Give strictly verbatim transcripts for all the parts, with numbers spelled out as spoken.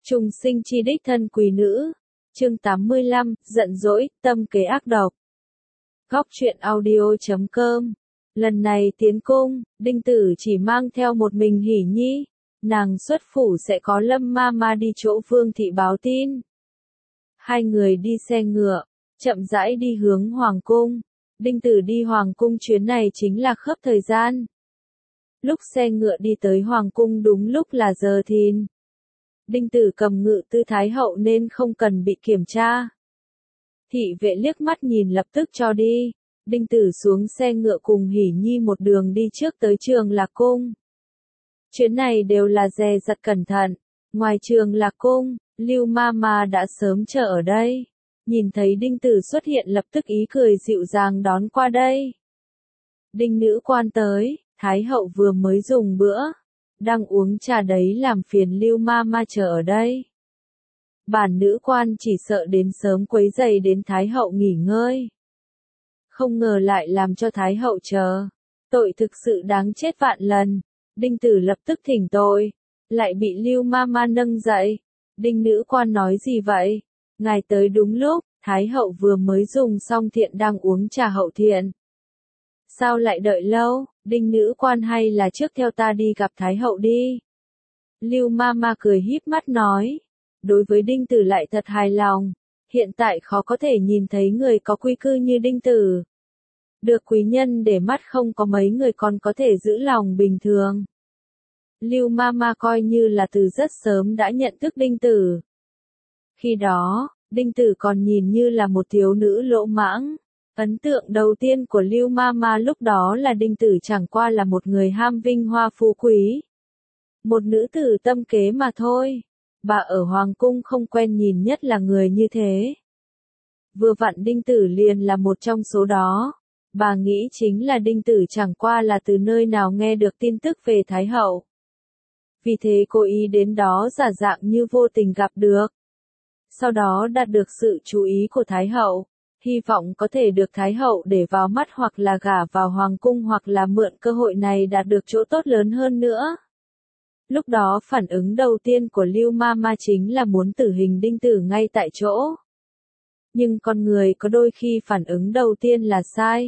Trùng sinh chi đích thân quý nữ. Chương tám mươi lăm, giận dỗi, tâm kế ác độc. Góc truyện audio chấm com. Lần này tiến cung, Đinh Tử chỉ mang theo một mình Hỉ Nhi. Nàng xuất phủ sẽ có Lâm ma ma đi chỗ Vương thị báo tin. Hai người đi xe ngựa, chậm rãi đi hướng Hoàng cung. Đinh Tử đi Hoàng cung chuyến này chính là khớp thời gian. Lúc xe ngựa đi tới Hoàng cung đúng lúc là giờ thìn. Đinh Tử cầm ngự tư thái hậu nên không cần bị kiểm tra. Thị vệ liếc mắt nhìn lập tức cho đi. Đinh Tử xuống xe ngựa cùng Hỉ Nhi một đường đi trước tới Trường Lạc cung. Chuyến này đều là dè dặt cẩn thận. Ngoài Trường Lạc cung, Lưu ma ma đã sớm chờ ở đây. Nhìn thấy Đinh Tử xuất hiện lập tức ý cười dịu dàng đón qua đây. Đinh nữ quan tới, Thái hậu vừa mới dùng bữa. Đang uống trà đấy làm phiền Lưu ma ma chờ ở đây. Bản nữ quan chỉ sợ đến sớm quấy rầy đến Thái hậu nghỉ ngơi. Không ngờ lại làm cho Thái hậu chờ. Tội thực sự đáng chết vạn lần. Đinh Tử lập tức thỉnh tội. Lại bị Lưu ma ma nâng dậy. Đinh nữ quan nói gì vậy? Ngài tới đúng lúc, Thái hậu vừa mới dùng xong thiện đang uống trà hậu thiện. Sao lại đợi lâu? Đinh nữ quan hay là trước theo ta đi gặp Thái hậu đi. Lưu ma ma cười híp mắt nói. Đối với Đinh Tử lại thật hài lòng. Hiện tại khó có thể nhìn thấy người có quy cư như Đinh Tử. Được quý nhân để mắt không có mấy người còn có thể giữ lòng bình thường. Lưu ma ma coi như là từ rất sớm đã nhận thức Đinh Tử. Khi đó, Đinh Tử còn nhìn như là một thiếu nữ lỗ mãng. Ấn tượng đầu tiên của Lưu ma ma lúc đó là Đinh Tử chẳng qua là một người ham vinh hoa phú quý. Một nữ tử tâm kế mà thôi. Bà ở Hoàng cung không quen nhìn nhất là người như thế. Vừa vặn Đinh Tử liền là một trong số đó. Bà nghĩ chính là Đinh Tử chẳng qua là từ nơi nào nghe được tin tức về Thái hậu. Vì thế cô ý đến đó giả dạng như vô tình gặp được. Sau đó đạt được sự chú ý của Thái hậu. Hy vọng có thể được Thái hậu để vào mắt hoặc là gả vào Hoàng cung hoặc là mượn cơ hội này đạt được chỗ tốt lớn hơn nữa. Lúc đó phản ứng đầu tiên của Lưu ma ma chính là muốn tử hình Đinh Tử ngay tại chỗ. Nhưng con người có đôi khi phản ứng đầu tiên là sai.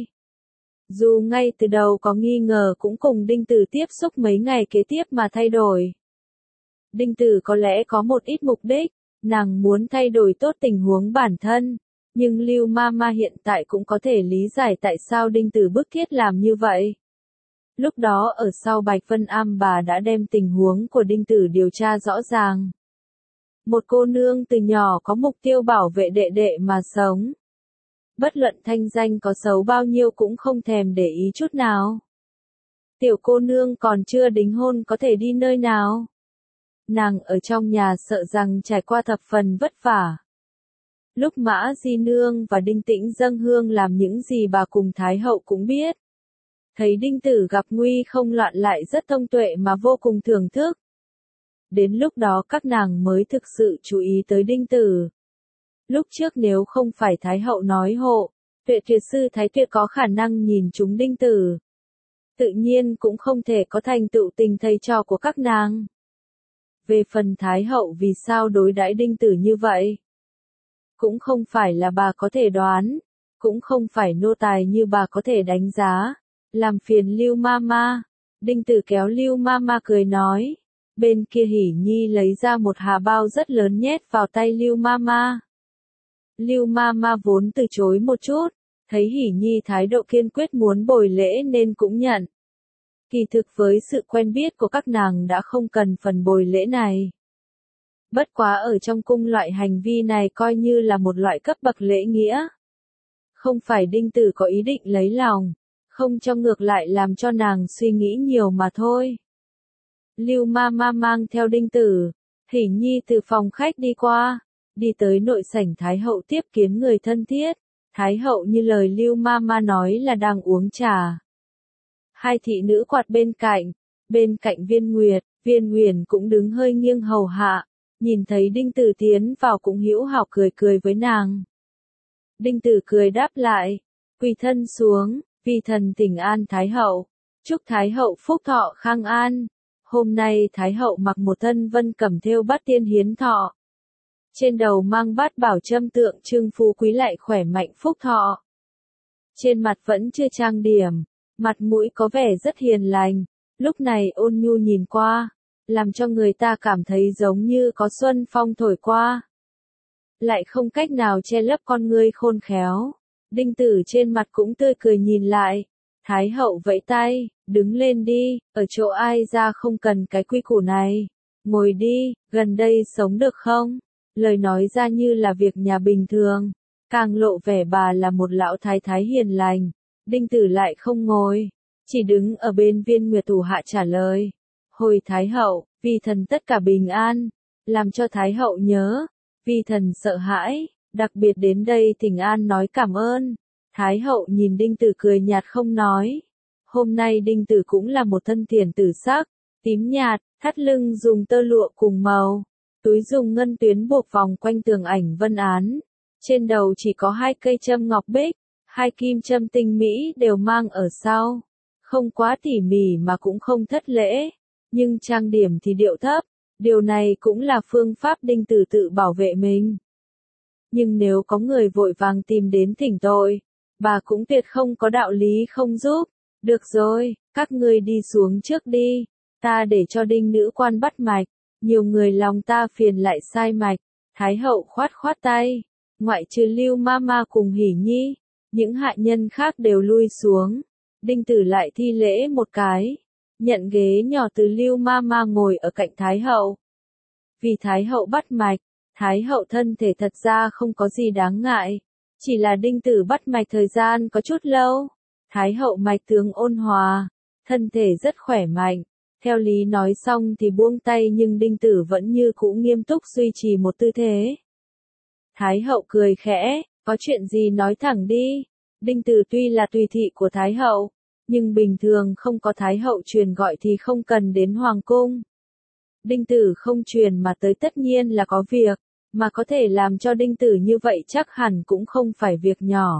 Dù ngay từ đầu có nghi ngờ cũng cùng Đinh Tử tiếp xúc mấy ngày kế tiếp mà thay đổi. Đinh Tử có lẽ có một ít mục đích, nàng muốn thay đổi tốt tình huống bản thân. Nhưng Lưu ma ma hiện tại cũng có thể lý giải tại sao Đinh Tử bức thiết làm như vậy. Lúc đó ở sau Bạch Vân Am bà đã đem tình huống của Đinh Tử điều tra rõ ràng. Một cô nương từ nhỏ có mục tiêu bảo vệ đệ đệ mà sống. Bất luận thanh danh có xấu bao nhiêu cũng không thèm để ý chút nào. Tiểu cô nương còn chưa đính hôn có thể đi nơi nào. Nàng ở trong nhà sợ rằng trải qua thập phần vất vả. Lúc Mã Di Nương và Đinh Tĩnh dâng hương làm những gì bà cùng Thái hậu cũng biết. Thấy Đinh Tử gặp nguy không loạn lại rất thông tuệ mà vô cùng thưởng thức. Đến lúc đó các nàng mới thực sự chú ý tới Đinh Tử. Lúc trước nếu không phải Thái hậu nói hộ, Tuệ Tuyệt sư Thái Tuyệt có khả năng nhìn chúng Đinh Tử. Tự nhiên cũng không thể có thành tựu tình thầy trò của các nàng. Về phần Thái hậu vì sao đối đãi Đinh Tử như vậy? Cũng không phải là bà có thể đoán, cũng không phải nô tài như bà có thể đánh giá. Làm phiền Lưu ma ma. Đinh Tử kéo Lưu ma ma cười nói. Bên kia Hỉ Nhi lấy ra một hà bao rất lớn nhét vào tay Lưu ma ma. Lưu ma ma vốn từ chối một chút, thấy Hỉ Nhi thái độ kiên quyết muốn bồi lễ nên cũng nhận. Kỳ thực với sự quen biết của các nàng đã không cần phần bồi lễ này. Bất quá ở trong cung loại hành vi này coi như là một loại cấp bậc lễ nghĩa. Không phải Đinh Tử có ý định lấy lòng, không cho ngược lại làm cho nàng suy nghĩ nhiều mà thôi. Lưu ma ma mang theo Đinh Tử, Hỉ Nhi từ phòng khách đi qua, đi tới nội sảnh Thái hậu tiếp kiến người thân thiết. Thái hậu như lời Lưu ma ma nói là đang uống trà. Hai thị nữ quạt bên cạnh, bên cạnh Viên Nguyệt, Viên Huyền cũng đứng hơi nghiêng hầu hạ, nhìn thấy Đinh Tử tiến vào cũng hữu hảo cười cười với nàng. Đinh Tử cười đáp lại, quỳ thân xuống, vi thần thỉnh an Thái hậu, chúc Thái hậu phúc thọ khang an. Hôm nay Thái hậu mặc một thân vân cẩm thêu bát tiên hiến thọ. Trên đầu mang bát bảo châm tượng trưng phú quý lại khỏe mạnh phúc thọ. Trên mặt vẫn chưa trang điểm, mặt mũi có vẻ rất hiền lành, lúc này ôn nhu nhìn qua, làm cho người ta cảm thấy giống như có xuân phong thổi qua. Lại không cách nào che lấp con ngươi khôn khéo. Đinh Tử trên mặt cũng tươi cười nhìn lại. Thái hậu vẫy tay, đứng lên đi, ở chỗ ai ra không cần cái quy củ này. Ngồi đi, gần đây sống được không? Lời nói ra như là việc nhà bình thường, càng lộ vẻ bà là một lão thái thái hiền lành. Đinh Tử lại không ngồi, chỉ đứng ở bên Viên Nguyệt thủ hạ trả lời. Hồi Thái hậu, vi thần tất cả bình an, làm cho Thái hậu nhớ, vi thần sợ hãi, đặc biệt đến đây thỉnh an nói cảm ơn. Thái hậu nhìn Đinh Tử cười nhạt không nói. Hôm nay Đinh Tử cũng là một thân tiền tử sắc, tím nhạt, thắt lưng dùng tơ lụa cùng màu, túi dùng ngân tuyến buộc vòng quanh tường ảnh vân án. Trên đầu chỉ có hai cây châm ngọc bích, hai kim châm tinh mỹ đều mang ở sau. Không quá tỉ mỉ mà cũng không thất lễ, nhưng trang điểm thì điệu thấp. Điều này cũng là phương pháp Đinh Tử tự bảo vệ mình. Nhưng nếu có người vội vàng tìm đến thỉnh tội, bà cũng tuyệt không có đạo lý không giúp. Được rồi, các ngươi đi xuống trước đi, ta để cho Đinh nữ quan bắt mạch, nhiều người lòng ta phiền lại sai mạch. Thái hậu khoát khoát tay, ngoại trừ Lưu Mama cùng Hỉ Nhi, những hạ nhân khác đều lui xuống. Đinh Tử lại thi lễ một cái, nhận ghế nhỏ từ Lưu Mama ngồi ở cạnh Thái hậu. Vì Thái hậu bắt mạch, Thái hậu thân thể thật ra không có gì đáng ngại, chỉ là Đinh Tử bắt mạch thời gian có chút lâu. Thái hậu mạch tướng ôn hòa, thân thể rất khỏe mạnh. Theo lý nói xong thì buông tay nhưng Đinh Tử vẫn như cũ nghiêm túc duy trì một tư thế. Thái hậu cười khẽ, có chuyện gì nói thẳng đi. Đinh Tử tuy là tùy thị của Thái hậu, nhưng bình thường không có Thái hậu truyền gọi thì không cần đến hoàng cung. Đinh Tử không truyền mà tới tất nhiên là có việc, mà có thể làm cho Đinh Tử như vậy chắc hẳn cũng không phải việc nhỏ.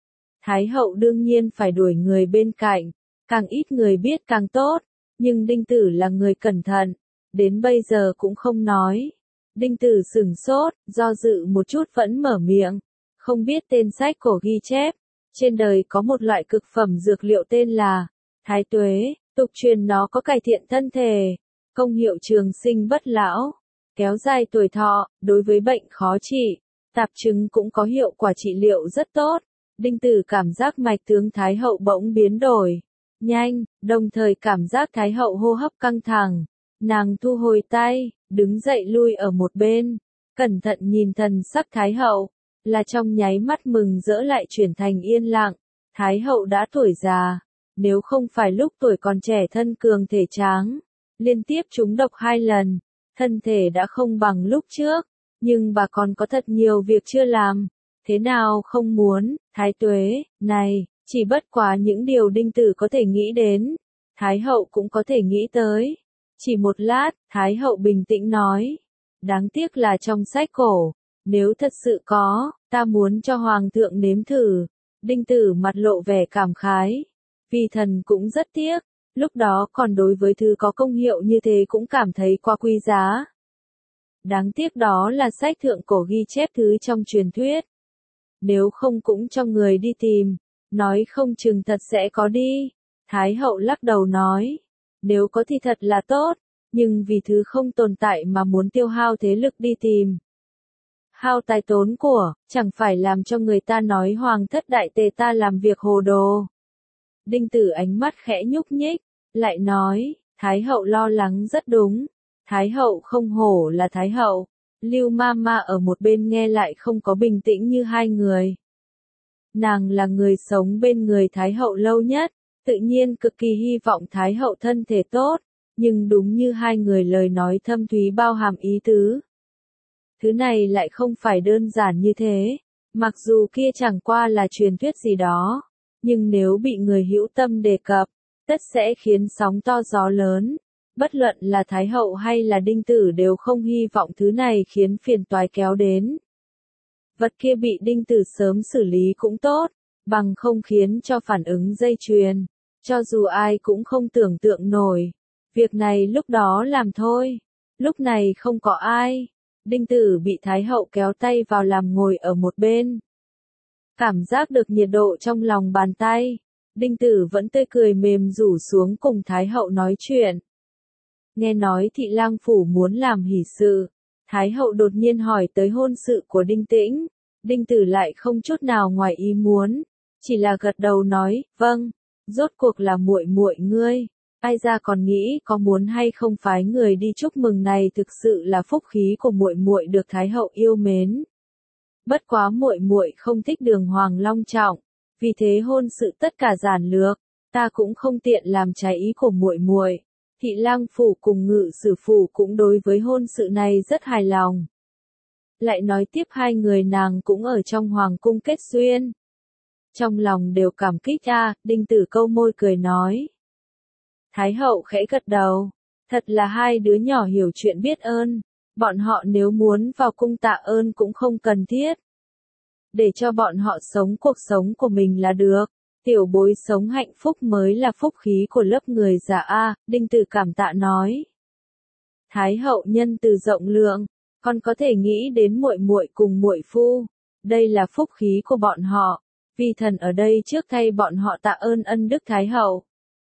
Thái hậu đương nhiên phải đuổi người bên cạnh, càng ít người biết càng tốt, nhưng Đinh Tử là người cẩn thận, đến bây giờ cũng không nói. Đinh Tử sửng sốt, do dự một chút vẫn mở miệng, không biết tên sách cổ ghi chép, trên đời có một loại cực phẩm dược liệu tên là Thái Tuế, tục truyền nó có cải thiện thân thể, công hiệu trường sinh bất lão, kéo dài tuổi thọ, đối với bệnh khó trị, tạp chứng cũng có hiệu quả trị liệu rất tốt. Đinh Tử cảm giác mạch tướng Thái hậu bỗng biến đổi nhanh, đồng thời cảm giác Thái hậu hô hấp căng thẳng. Nàng thu hồi tay, đứng dậy lui ở một bên, cẩn thận nhìn thần sắc Thái hậu, là trong nháy mắt mừng rỡ lại chuyển thành yên lặng. Thái hậu đã tuổi già, nếu không phải lúc tuổi còn trẻ thân cường thể tráng, liên tiếp trúng độc hai lần, thân thể đã không bằng lúc trước, nhưng bà còn có thật nhiều việc chưa làm. Thế nào không muốn, Thái Tuế, này, chỉ bất quá những điều Đinh Tử có thể nghĩ đến, Thái hậu cũng có thể nghĩ tới. Chỉ một lát, Thái hậu bình tĩnh nói, đáng tiếc là trong sách cổ, nếu thật sự có, ta muốn cho Hoàng thượng nếm thử. Đinh Tử mặt lộ vẻ cảm khái, vì thần cũng rất tiếc, lúc đó còn đối với thứ có công hiệu như thế cũng cảm thấy quá quý giá. Đáng tiếc đó là sách thượng cổ ghi chép thứ trong truyền thuyết. Nếu không cũng cho người đi tìm, nói không chừng thật sẽ có đi. Thái hậu lắc đầu nói, nếu có thì thật là tốt, nhưng vì thứ không tồn tại mà muốn tiêu hao thế lực đi tìm. Hao tài tốn của, chẳng phải làm cho người ta nói hoàng thất đại tề ta làm việc hồ đồ. Đinh Tử ánh mắt khẽ nhúc nhích, lại nói, Thái hậu lo lắng rất đúng. Thái hậu không hổ là Thái hậu. Lưu Mama ở một bên nghe lại không có bình tĩnh như hai người. Nàng là người sống bên người Thái hậu lâu nhất, tự nhiên cực kỳ hy vọng Thái hậu thân thể tốt, nhưng đúng như hai người lời nói thâm thúy bao hàm ý tứ. Thứ này lại không phải đơn giản như thế, mặc dù kia chẳng qua là truyền thuyết gì đó, nhưng nếu bị người hữu tâm đề cập, tất sẽ khiến sóng to gió lớn. Bất luận là Thái hậu hay là Đinh Tử đều không hy vọng thứ này khiến phiền toái kéo đến. Vật kia bị Đinh Tử sớm xử lý cũng tốt, bằng không khiến cho phản ứng dây chuyền, cho dù ai cũng không tưởng tượng nổi. Việc này lúc đó làm thôi. Lúc này không có ai. Đinh Tử bị Thái hậu kéo tay vào làm ngồi ở một bên. Cảm giác được nhiệt độ trong lòng bàn tay. Đinh Tử vẫn tươi cười mềm rủ xuống cùng Thái hậu nói chuyện. Nghe nói Thị Lang Phủ muốn làm hỷ sự. Thái hậu đột nhiên hỏi tới hôn sự của Đinh Tĩnh. Đinh Tử lại không chút nào ngoài ý muốn. Chỉ là gật đầu nói, vâng, rốt cuộc là muội muội ngươi. Ai ra còn nghĩ có muốn hay không phái người đi chúc mừng này, thực sự là phúc khí của muội muội được Thái hậu yêu mến. Bất quá muội muội không thích đường hoàng long trọng, vì thế hôn sự tất cả giản lược, ta cũng không tiện làm trái ý của muội muội. Thị Lang Phủ cùng Ngự Sử Phủ cũng đối với hôn sự này rất hài lòng. Lại nói tiếp hai người nàng cũng ở trong hoàng cung kết duyên. Trong lòng đều cảm kích a, Đinh Tử câu môi cười nói. Thái hậu khẽ gật đầu, thật là hai đứa nhỏ hiểu chuyện biết ơn, bọn họ nếu muốn vào cung tạ ơn cũng không cần thiết. Để cho bọn họ sống cuộc sống của mình là được, tiểu bối sống hạnh phúc mới là phúc khí của lớp người già a, Đinh Tử cảm tạ nói. Thái hậu nhân từ rộng lượng, con có thể nghĩ đến muội muội cùng muội phu, đây là phúc khí của bọn họ, vi thần ở đây trước thay bọn họ tạ ơn ân đức Thái hậu.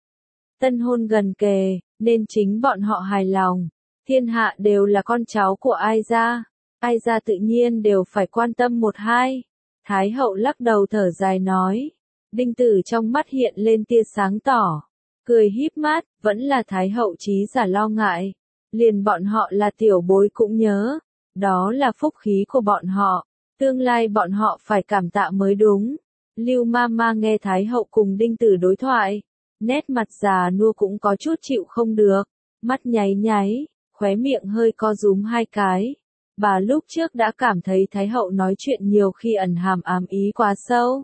Tân hôn gần kề, nên chính bọn họ hài lòng, thiên hạ đều là con cháu của ai gia, ai gia tự nhiên đều phải quan tâm một hai. Thái hậu lắc đầu thở dài nói, Đinh Tử trong mắt hiện lên tia sáng tỏ, cười híp mắt, vẫn là Thái hậu trí giả lo ngại, liền bọn họ là tiểu bối cũng nhớ, đó là phúc khí của bọn họ, tương lai bọn họ phải cảm tạ mới đúng. Lưu Mama nghe Thái hậu cùng Đinh Tử đối thoại, nét mặt già nua cũng có chút chịu không được, mắt nháy nháy, khóe miệng hơi co rúm hai cái. Bà lúc trước đã cảm thấy Thái hậu nói chuyện nhiều khi ẩn hàm ám ý quá sâu.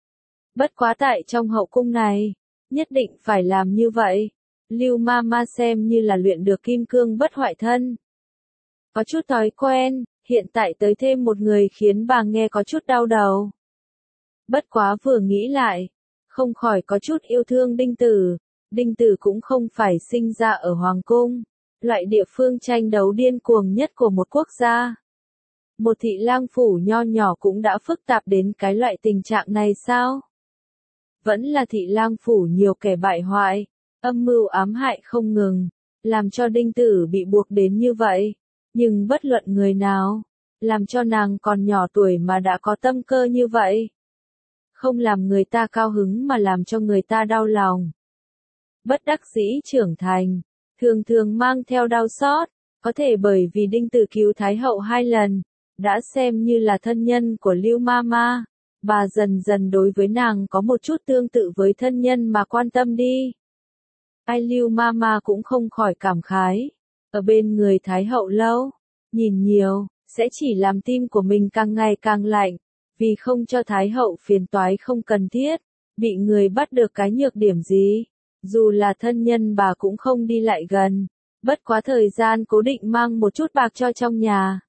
Bất quá tại trong hậu cung này, nhất định phải làm như vậy. Lưu Mama xem như là luyện được kim cương bất hoại thân. Có chút thói quen, hiện tại tới thêm một người khiến bà nghe có chút đau đầu. Bất quá vừa nghĩ lại, không khỏi có chút yêu thương Đinh Tử. Đinh Tử cũng không phải sinh ra ở Hoàng Cung, loại địa phương tranh đấu điên cuồng nhất của một quốc gia. Một thị lang phủ nho nhỏ cũng đã phức tạp đến cái loại tình trạng này sao? Vẫn là thị lang phủ nhiều kẻ bại hoại, âm mưu ám hại không ngừng, làm cho Đinh Tử bị buộc đến như vậy. Nhưng bất luận người nào, làm cho nàng còn nhỏ tuổi mà đã có tâm cơ như vậy. Không làm người ta cao hứng mà làm cho người ta đau lòng. Bất đắc dĩ trưởng thành, thường thường mang theo đau xót, có thể bởi vì Đinh Tử cứu Thái hậu hai lần, đã xem như là thân nhân của Lưu Mama, bà dần dần đối với nàng có một chút tương tự với thân nhân mà quan tâm đi. Ai Lưu Mama cũng không khỏi cảm khái, ở bên người Thái hậu lâu, nhìn nhiều, sẽ chỉ làm tim của mình càng ngày càng lạnh, vì không cho Thái hậu phiền toái không cần thiết, bị người bắt được cái nhược điểm gì. Dù là thân nhân bà cũng không đi lại gần, bất quá thời gian cố định mang một chút bạc cho trong nhà.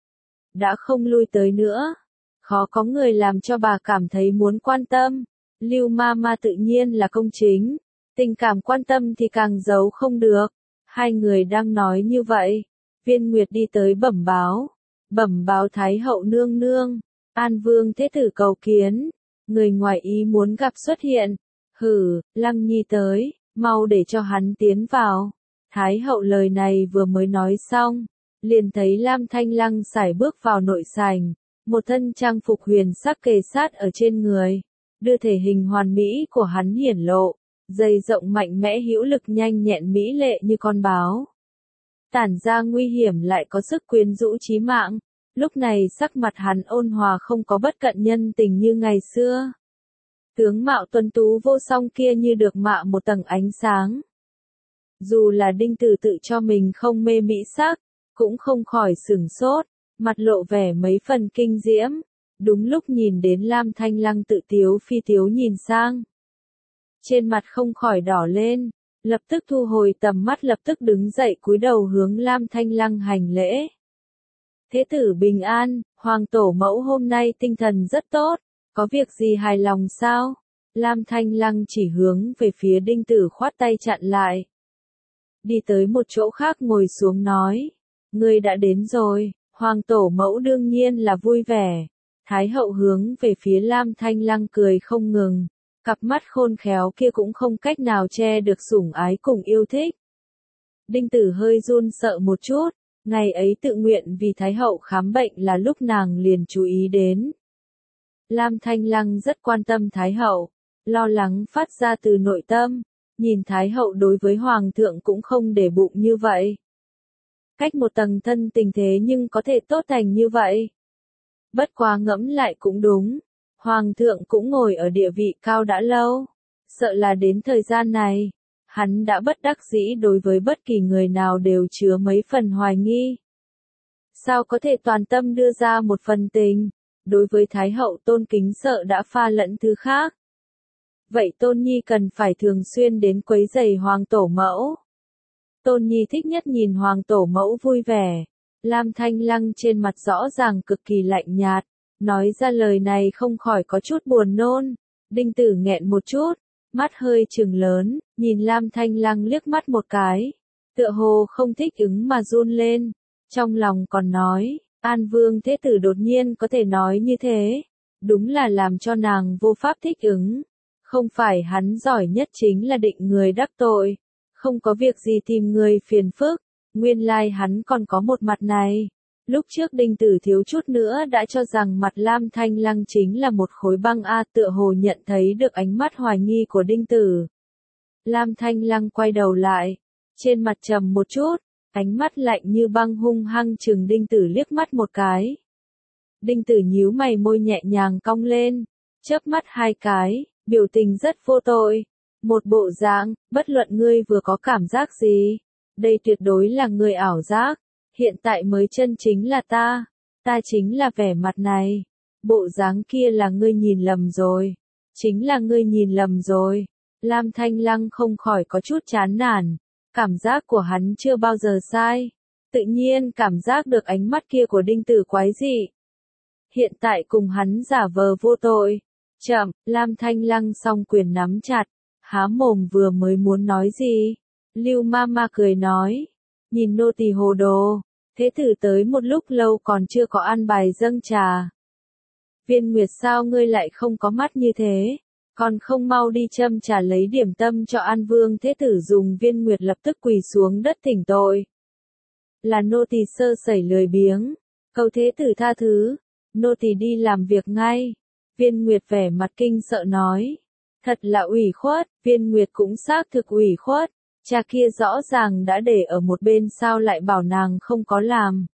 Đã không lui tới nữa, khó có người làm cho bà cảm thấy muốn quan tâm. Lưu Mama tự nhiên là công chính, tình cảm quan tâm thì càng giấu không được. Hai người đang nói như vậy, Viên Nguyệt đi tới bẩm báo, bẩm báo Thái hậu nương nương, An Vương thế tử cầu kiến, người ngoài ý muốn gặp xuất hiện. Hử, Lăng Nhi tới, mau để cho hắn tiến vào. Thái hậu lời này vừa mới nói xong, liền thấy Lam Thanh Lăng sải bước vào nội sảnh, một thân trang phục huyền sắc kề sát ở trên người, đưa thể hình hoàn mỹ của hắn hiển lộ, dày rộng mạnh mẽ hữu lực nhanh nhẹn mỹ lệ như con báo. Tản ra nguy hiểm lại có sức quyến rũ chí mạng, lúc này sắc mặt hắn ôn hòa không có bất cận nhân tình như ngày xưa. Tướng mạo tuấn tú vô song kia như được mạ một tầng ánh sáng. Dù là Đinh Tử tự cho mình không mê mỹ sắc, cũng không khỏi sửng sốt, mặt lộ vẻ mấy phần kinh diễm. Đúng lúc nhìn đến Lam Thanh Lăng tự tiếu phi tiếu nhìn sang. Trên mặt không khỏi đỏ lên, lập tức thu hồi tầm mắt lập tức đứng dậy cúi đầu hướng Lam Thanh Lăng hành lễ. Thế tử bình an, hoàng tổ mẫu hôm nay tinh thần rất tốt. Có việc gì hài lòng sao? Lam Thanh Lăng chỉ hướng về phía Đinh Tử khoát tay chặn lại. đi tới một chỗ khác ngồi xuống nói, ngươi đã đến rồi. Hoàng tổ mẫu đương nhiên là vui vẻ. Thái hậu hướng về phía Lam Thanh Lăng cười không ngừng, cặp mắt khôn khéo kia cũng không cách nào che được sủng ái cùng yêu thích. Đinh Tử hơi run sợ một chút, ngày ấy tự nguyện vì Thái hậu khám bệnh là lúc nàng liền chú ý đến. Lam Thanh Lăng rất quan tâm Thái hậu, lo lắng phát ra từ nội tâm, nhìn Thái hậu đối với Hoàng thượng cũng không để bụng như vậy. Cách một tầng thân tình thế nhưng có thể tốt thành như vậy. Bất quá ngẫm lại cũng đúng, Hoàng thượng cũng ngồi ở địa vị cao đã lâu, sợ là đến thời gian này, hắn đã bất đắc dĩ đối với bất kỳ người nào đều chứa mấy phần hoài nghi. Sao có thể toàn tâm đưa ra một phần tình, đối với Thái hậu tôn kính sợ đã pha lẫn thứ khác. Vậy Tôn Nhi cần phải thường xuyên đến quấy rầy Hoàng tổ mẫu. Tôn Nhi thích nhất nhìn Hoàng tổ mẫu vui vẻ. Lam Thanh Lăng trên mặt rõ ràng cực kỳ lạnh nhạt, nói ra lời này không khỏi có chút buồn nôn. Đinh Tử nghẹn một chút, mắt hơi trừng lớn, nhìn Lam Thanh Lăng liếc mắt một cái, tựa hồ không thích ứng mà run lên, trong lòng còn nói, An Vương thế tử đột nhiên có thể nói như thế, đúng là làm cho nàng vô pháp thích ứng. Không phải hắn giỏi nhất chính là định người đắc tội, không có việc gì tìm người phiền phức, nguyên lai hắn còn có một mặt này. Lúc trước Đinh Tử thiếu chút nữa đã cho rằng mặt Lam Thanh Lăng chính là một khối băng a, tựa hồ nhận thấy được ánh mắt hoài nghi của Đinh Tử. Lam Thanh Lăng quay đầu lại, trên mặt trầm một chút, ánh mắt lạnh như băng hung hăng chừng Đinh Tử liếc mắt một cái. Đinh Tử nhíu mày môi nhẹ nhàng cong lên, chớp mắt hai cái, biểu tình rất vô tội. Một bộ dạng, bất luận ngươi vừa có cảm giác gì, đây tuyệt đối là người ảo giác, hiện tại mới chân chính là ta, ta chính là vẻ mặt này, bộ dáng kia là ngươi nhìn lầm rồi, chính là ngươi nhìn lầm rồi. Lam Thanh Lăng không khỏi có chút chán nản, cảm giác của hắn chưa bao giờ sai, tự nhiên cảm giác được ánh mắt kia của Đinh Tử quái dị. Hiện tại cùng hắn giả vờ vô tội, chậm, Lam Thanh Lăng song quyền nắm chặt, há mồm vừa mới muốn nói gì, Lưu Mama cười nói, nhìn nô tỳ hồ đồ, thế tử tới một lúc lâu còn chưa có ăn bài dâng trà. Viên Nguyệt sao ngươi lại không có mắt như thế, còn không mau đi châm trà lấy điểm tâm cho An Vương thế tử dùng. Viên Nguyệt lập tức quỳ xuống đất thỉnh tội. Là nô tỳ sơ sẩy lười biếng, cầu thế tử tha thứ, nô tỳ đi làm việc ngay. Viên Nguyệt vẻ mặt kinh sợ nói. Thật là ủy khuất, Viên Nguyệt cũng xác thực ủy khuất, cha kia rõ ràng đã để ở một bên sao lại bảo nàng không có làm.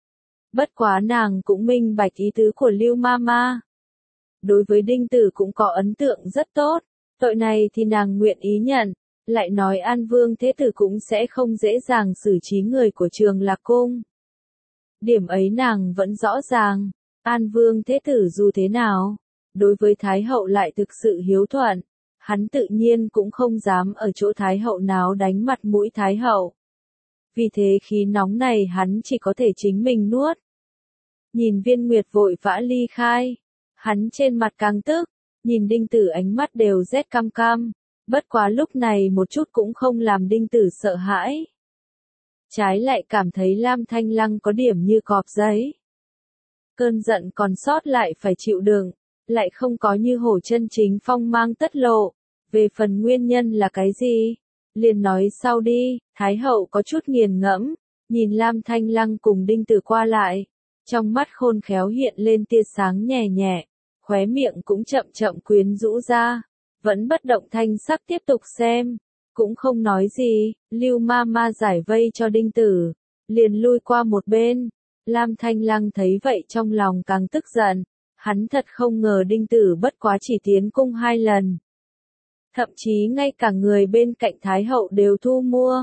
Bất quá nàng cũng minh bạch ý tứ của Lưu Mama. Đối với Đinh Tử cũng có ấn tượng rất tốt, tội này thì nàng nguyện ý nhận, lại nói An Vương thế tử cũng sẽ không dễ dàng xử trí người của Trường Lạc Cung. Điểm ấy nàng vẫn rõ ràng, An Vương thế tử dù thế nào, đối với Thái hậu lại thực sự hiếu thuận, hắn tự nhiên cũng không dám ở chỗ Thái hậu náo đánh mặt mũi Thái hậu. Vì thế khí nóng này hắn chỉ có thể chính mình nuốt. Nhìn Viên Nguyệt vội vã ly khai, hắn trên mặt càng tức, nhìn Đinh Tử ánh mắt đều rét cam cam, bất quá lúc này một chút cũng không làm Đinh Tử sợ hãi. Trái lại cảm thấy Lam Thanh Lăng có điểm như cọp giấy. Cơn giận còn sót lại phải chịu đựng, lại không có như hổ chân chính phong mang tất lộ. Về phần nguyên nhân là cái gì? Liền nói sau đi. Thái hậu có chút nghiền ngẫm, nhìn Lam Thanh Lăng cùng Đinh Tử qua lại, trong mắt khôn khéo hiện lên tia sáng nhẹ nhẹ, khóe miệng cũng chậm chậm quyến rũ ra, vẫn bất động thanh sắc tiếp tục xem, cũng không nói gì. Lưu Mama giải vây cho Đinh Tử, liền lui qua một bên. Lam Thanh Lăng thấy vậy trong lòng càng tức giận, hắn thật không ngờ Đinh Tử bất quá chỉ tiến cung hai lần. Thậm chí ngay cả người bên cạnh Thái hậu đều thu mua.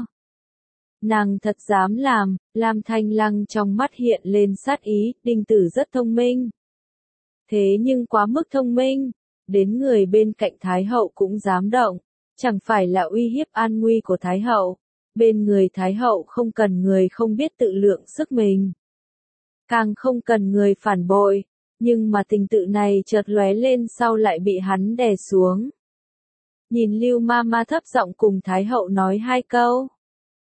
Nàng thật dám làm. Lam Thanh Lăng trong mắt hiện lên sát ý, Đinh Tử rất thông minh. Thế nhưng quá mức thông minh, đến người bên cạnh Thái hậu cũng dám động, chẳng phải là uy hiếp an nguy của Thái hậu. Bên người Thái hậu không cần người không biết tự lượng sức mình, càng không cần người phản bội, nhưng mà tình tự này chợt lóe lên sau lại bị hắn đè xuống. Nhìn Lưu Mama thấp giọng cùng Thái hậu nói hai câu.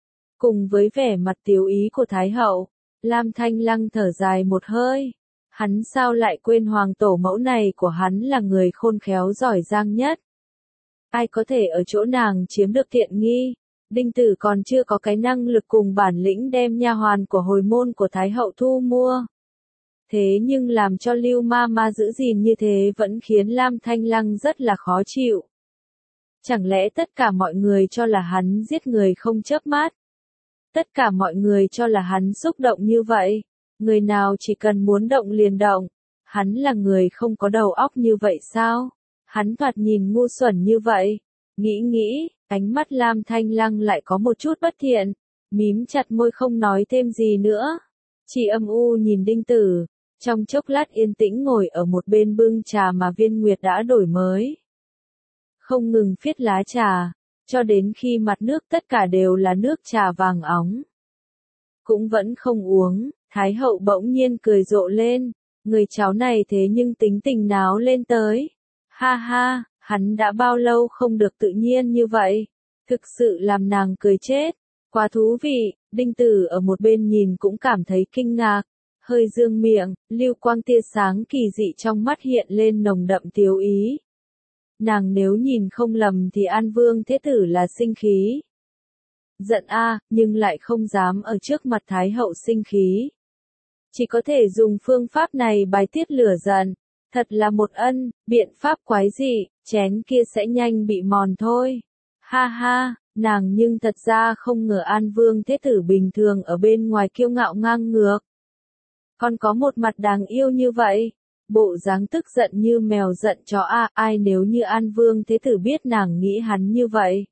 Cùng với vẻ mặt tiếu ý của Thái hậu, Lam Thanh Lăng thở dài một hơi. Hắn sao lại quên hoàng tổ mẫu này của hắn là người khôn khéo giỏi giang nhất. Ai có thể ở chỗ nàng chiếm được tiện nghi, đinh tử còn chưa có cái năng lực cùng bản lĩnh đem nha hoàn của hồi môn của Thái hậu thu mua. Thế nhưng làm cho Lưu Ma Ma giữ gìn như thế vẫn khiến Lam Thanh Lăng rất là khó chịu. Chẳng lẽ tất cả mọi người cho là hắn giết người không chớp mắt? Tất cả mọi người cho là hắn xúc động như vậy? Người nào chỉ cần muốn động liền động? Hắn là người không có đầu óc như vậy sao? Hắn thoạt nhìn ngu xuẩn như vậy. Nghĩ nghĩ, ánh mắt Lam Thanh Lăng lại có một chút bất thiện, mím chặt môi không nói thêm gì nữa. Chỉ âm u nhìn đinh tử, trong chốc lát yên tĩnh ngồi ở một bên bưng trà mà Viên Nguyệt đã đổi mới. Không ngừng phiết lá trà, cho đến khi mặt nước tất cả đều là nước trà vàng óng. Cũng vẫn không uống, Thái hậu bỗng nhiên cười rộ lên, người cháu này thế nhưng tính tình náo lên tới. Ha ha, hắn đã bao lâu không được tự nhiên như vậy, thực sự làm nàng cười chết, quá thú vị. Đinh tử ở một bên nhìn cũng cảm thấy kinh ngạc, hơi dương miệng, lưu quang tia sáng kỳ dị trong mắt hiện lên nồng đậm tiếu ý. Nàng nếu nhìn không lầm thì An Vương Thế Tử là sinh khí. Giận a, nhưng lại không dám ở trước mặt Thái hậu sinh khí. Chỉ có thể dùng phương pháp này bài tiết lửa giận. Thật là một ân, biện pháp quái dị, chén kia sẽ nhanh bị mòn thôi. Ha ha, nàng nhưng thật ra không ngờ An Vương Thế Tử bình thường ở bên ngoài kiêu ngạo ngang ngược. Còn có một mặt đáng yêu như vậy. Bộ dáng tức giận như mèo giận chó a, ai nếu như An Vương Thế Tử biết nàng nghĩ hắn như vậy.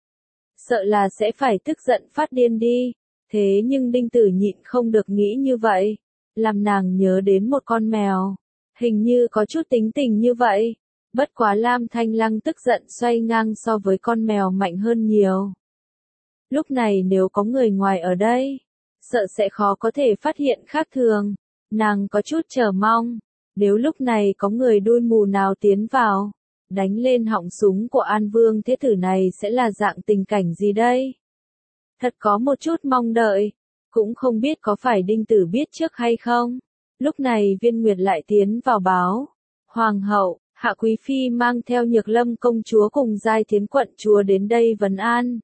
Sợ là sẽ phải tức giận phát điên đi. Thế nhưng đinh tử nhịn không được nghĩ như vậy. Làm nàng nhớ đến một con mèo. Hình như có chút tính tình như vậy. Bất quá Lam Thanh Lăng tức giận xoay ngang so với con mèo mạnh hơn nhiều. Lúc này nếu có người ngoài ở đây, sợ sẽ khó có thể phát hiện khác thường. Nàng có chút chờ mong. Nếu lúc này có người đuôi mù nào tiến vào, đánh lên họng súng của An Vương Thế Tử này sẽ là dạng tình cảnh gì đây? Thật có một chút mong đợi, cũng không biết có phải đinh tử biết trước hay không. Lúc này Viên Nguyệt lại tiến vào báo. Hoàng hậu, Hạ Quý Phi mang theo Nhược Lâm công chúa cùng Giai Thiến quận chúa đến đây vấn an.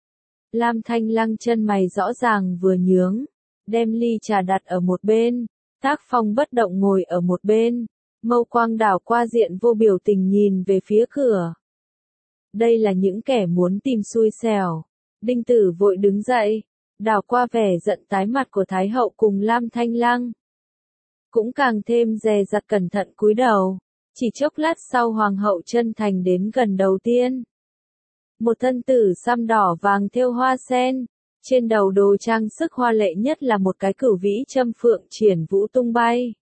Lam Thanh Lăng chân mày rõ ràng vừa nhướng, đem ly trà đặt ở một bên. Tác Phong bất động ngồi ở một bên, mâu quang đảo qua diện vô biểu tình nhìn về phía cửa. Đây là những kẻ muốn tìm xui xẻo. Đinh tử vội đứng dậy, đảo qua vẻ giận tái mặt của Thái hậu cùng Lam Thanh Lăng. Cũng càng thêm dè dặt cẩn thận cúi đầu. Chỉ chốc lát sau hoàng hậu chân thành đến gần đầu tiên. Một thân tử xăm đỏ vàng thêu hoa sen. Trên đầu đồ trang sức hoa lệ nhất là một cái cửu vĩ châm phượng triển vũ tung bay.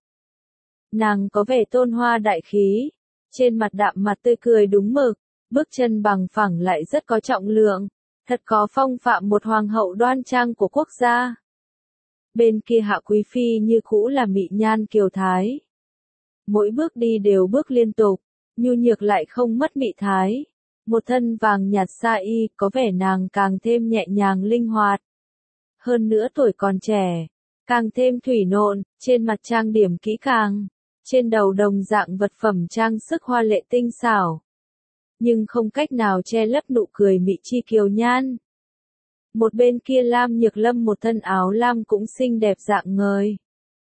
Nàng có vẻ tôn hoa đại khí, trên mặt đạm mặt tươi cười đúng mực, bước chân bằng phẳng lại rất có trọng lượng, thật có phong phạm một hoàng hậu đoan trang của quốc gia. Bên kia Hạ Quý Phi như cũ là mị nhan kiều thái. Mỗi bước đi đều bước liên tục, nhu nhược lại không mất mị thái. Một thân vàng nhạt sa y, có vẻ nàng càng thêm nhẹ nhàng linh hoạt. Hơn nữa tuổi còn trẻ, càng thêm thủy nộn, trên mặt trang điểm kỹ càng, trên đầu đồng dạng vật phẩm trang sức hoa lệ tinh xảo. Nhưng không cách nào che lấp nụ cười mị chi kiều nhan. Một bên kia Lam Nhược Lâm một thân áo lam cũng xinh đẹp dạng ngời.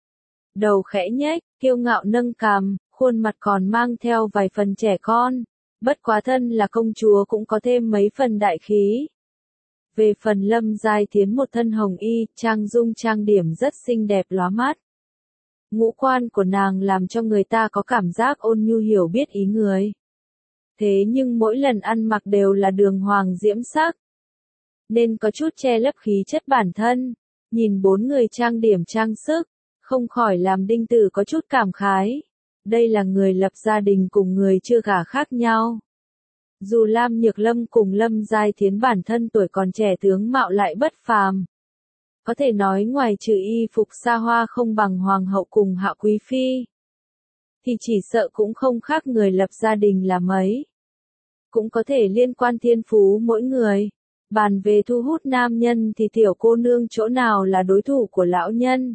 Đầu khẽ nhếch, kiêu ngạo nâng cằm, khuôn mặt còn mang theo vài phần trẻ con. Bất quá thân là công chúa cũng có thêm mấy phần đại khí. Về phần Lâm Giai Thiến một thân hồng y, trang dung trang điểm rất xinh đẹp lóa mắt. Ngũ quan của nàng làm cho người ta có cảm giác ôn nhu hiểu biết ý người. Thế nhưng mỗi lần ăn mặc đều là đường hoàng diễm sắc. Nên có chút che lấp khí chất bản thân. Nhìn bốn người trang điểm trang sức, không khỏi làm đinh tử có chút cảm khái. Đây là người lập gia đình cùng người chưa gả khác nhau. Dù Lam Nhược Lâm cùng Lâm Giai Thiến bản thân tuổi còn trẻ tướng mạo lại bất phàm. Có thể nói ngoài trừ y phục xa hoa không bằng hoàng hậu cùng Hạ Quý Phi. Thì chỉ sợ cũng không khác người lập gia đình là mấy. Cũng có thể liên quan thiên phú mỗi người. Bàn về thu hút nam nhân thì tiểu cô nương chỗ nào là đối thủ của lão nhân.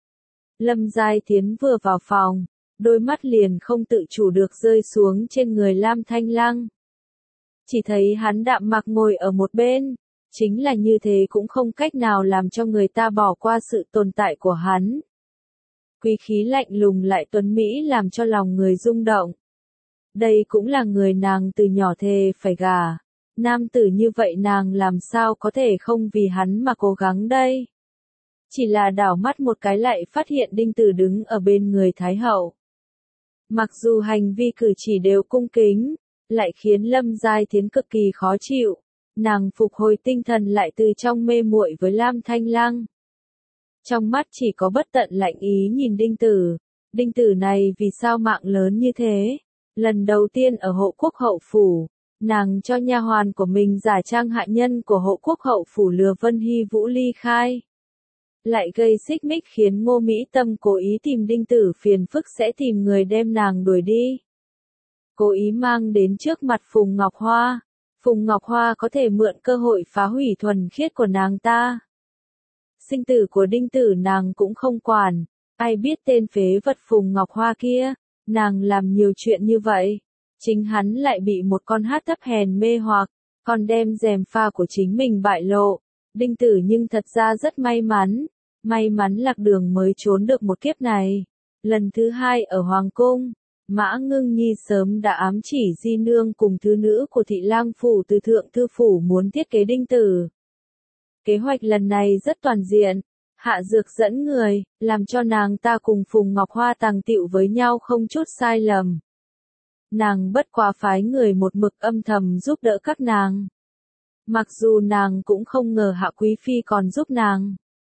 Lâm Giai Thiến vừa vào phòng, đôi mắt liền không tự chủ được rơi xuống trên người Lam Thanh Lăng. Chỉ thấy hắn đạm mạc ngồi ở một bên, chính là như thế cũng không cách nào làm cho người ta bỏ qua sự tồn tại của hắn. Quý khí lạnh lùng lại tuấn mỹ làm cho lòng người rung động. Đây cũng là người nàng từ nhỏ thề phải gả. Nam tử như vậy nàng làm sao có thể không vì hắn mà cố gắng đây. Chỉ là đảo mắt một cái lại phát hiện Đinh Tử đứng ở bên người Thái Hậu. Mặc dù hành vi cử chỉ đều cung kính, lại khiến Lâm Giai Thiến cực kỳ khó chịu. Nàng phục hồi tinh thần lại từ trong mê muội với Lam Thanh Lăng. Trong mắt chỉ có bất tận lạnh ý nhìn Đinh Tử. Đinh Tử này vì sao mạng lớn như thế? Lần đầu tiên ở Hộ Quốc Hậu Phủ, nàng cho nha hoàn của mình giả trang hạ nhân của Hộ Quốc Hậu Phủ lừa Vân Hy Vũ ly khai. Lại gây xích mích khiến Ngô Mỹ Tâm cố ý tìm Đinh Tử phiền phức sẽ tìm người đem nàng đuổi đi. Cố ý mang đến trước mặt Phùng Ngọc Hoa. Phùng Ngọc Hoa có thể mượn cơ hội phá hủy thuần khiết của nàng ta. Sinh tử của Đinh Tử nàng cũng không quản. Ai biết tên phế vật Phùng Ngọc Hoa kia, nàng làm nhiều chuyện như vậy. Chính hắn lại bị một con hát thấp hèn mê hoặc, còn đem gièm pha của chính mình bại lộ. Đinh Tử nhưng thật ra rất may mắn. May mắn lạc đường mới trốn được một kiếp này. Lần thứ hai ở Hoàng Cung, Mã Ngưng Nhi sớm đã ám chỉ Di Nương cùng thứ nữ của Thị Lang Phủ từ Thượng Thư Phủ muốn thiết kế Đinh Tử. Kế hoạch lần này rất toàn diện, hạ dược dẫn người, làm cho nàng ta cùng Phùng Ngọc Hoa tàng tiệu với nhau không chút sai lầm. Nàng bất quá phái người một mực âm thầm giúp đỡ các nàng. Mặc dù nàng cũng không ngờ Hạ Quý Phi còn giúp nàng.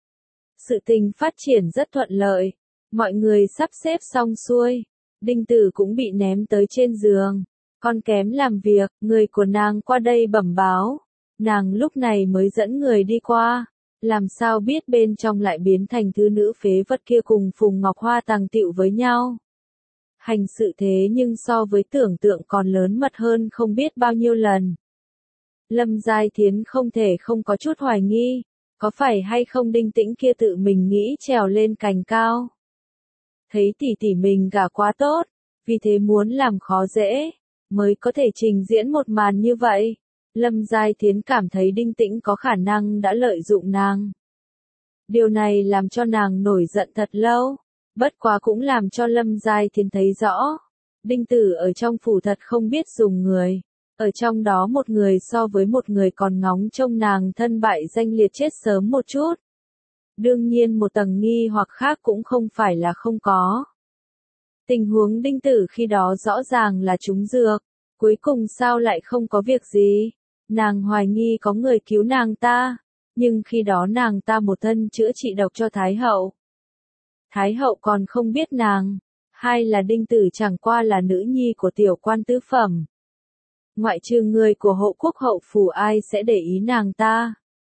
Sự tình phát triển rất thuận lợi, mọi người sắp xếp xong xuôi, Đinh Tử cũng bị ném tới trên giường, còn kém làm việc, người của nàng qua đây bẩm báo, nàng lúc này mới dẫn người đi qua, làm sao biết bên trong lại biến thành thứ nữ phế vật kia cùng Phùng Ngọc Hoa tàng tiệu với nhau. Hành sự thế nhưng so với tưởng tượng còn lớn mật hơn không biết bao nhiêu lần. Lâm Giai Thiến không thể không có chút hoài nghi. Có phải hay không Đinh Tĩnh kia tự mình nghĩ trèo lên cành cao? Thấy tỷ tỷ mình gả quá tốt, vì thế muốn làm khó dễ, mới có thể trình diễn một màn như vậy. Lâm Giai Thiến cảm thấy Đinh Tĩnh có khả năng đã lợi dụng nàng. Điều này làm cho nàng nổi giận thật lâu, bất quá cũng làm cho Lâm Giai Thiến thấy rõ. Đinh Tử ở trong phủ thật không biết dùng người. Ở trong đó một người so với một người còn ngóng trông nàng thân bại danh liệt chết sớm một chút. Đương nhiên một tầng nghi hoặc khác cũng không phải là không có. Tình huống Đinh Tử khi đó rõ ràng là trúng dược, cuối cùng sao lại không có việc gì. Nàng hoài nghi có người cứu nàng ta, nhưng khi đó nàng ta một thân chữa trị độc cho Thái Hậu. Thái Hậu còn không biết nàng, hay là Đinh Tử chẳng qua là nữ nhi của tiểu quan tứ phẩm. Ngoại trừ người của Hộ Quốc Hậu Phủ ai sẽ để ý nàng ta?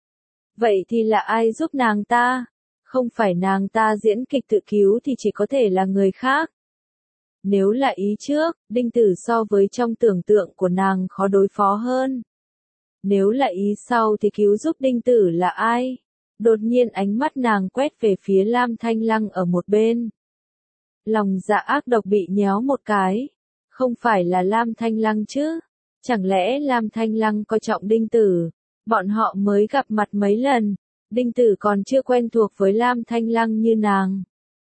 Vậy thì là ai giúp nàng ta? Không phải nàng ta diễn kịch tự cứu thì chỉ có thể là người khác. Nếu là ý trước, Đinh Tử so với trong tưởng tượng của nàng khó đối phó hơn. Nếu là ý sau thì cứu giúp Đinh Tử là ai? Đột nhiên ánh mắt nàng quét về phía Lam Thanh Lăng ở một bên. Lòng dạ ác độc bị nhéo một cái. Không phải là Lam Thanh Lăng chứ? Chẳng lẽ Lam Thanh Lăng coi trọng Đinh Tử? Bọn họ mới gặp mặt mấy lần, Đinh Tử còn chưa quen thuộc với Lam Thanh Lăng như nàng.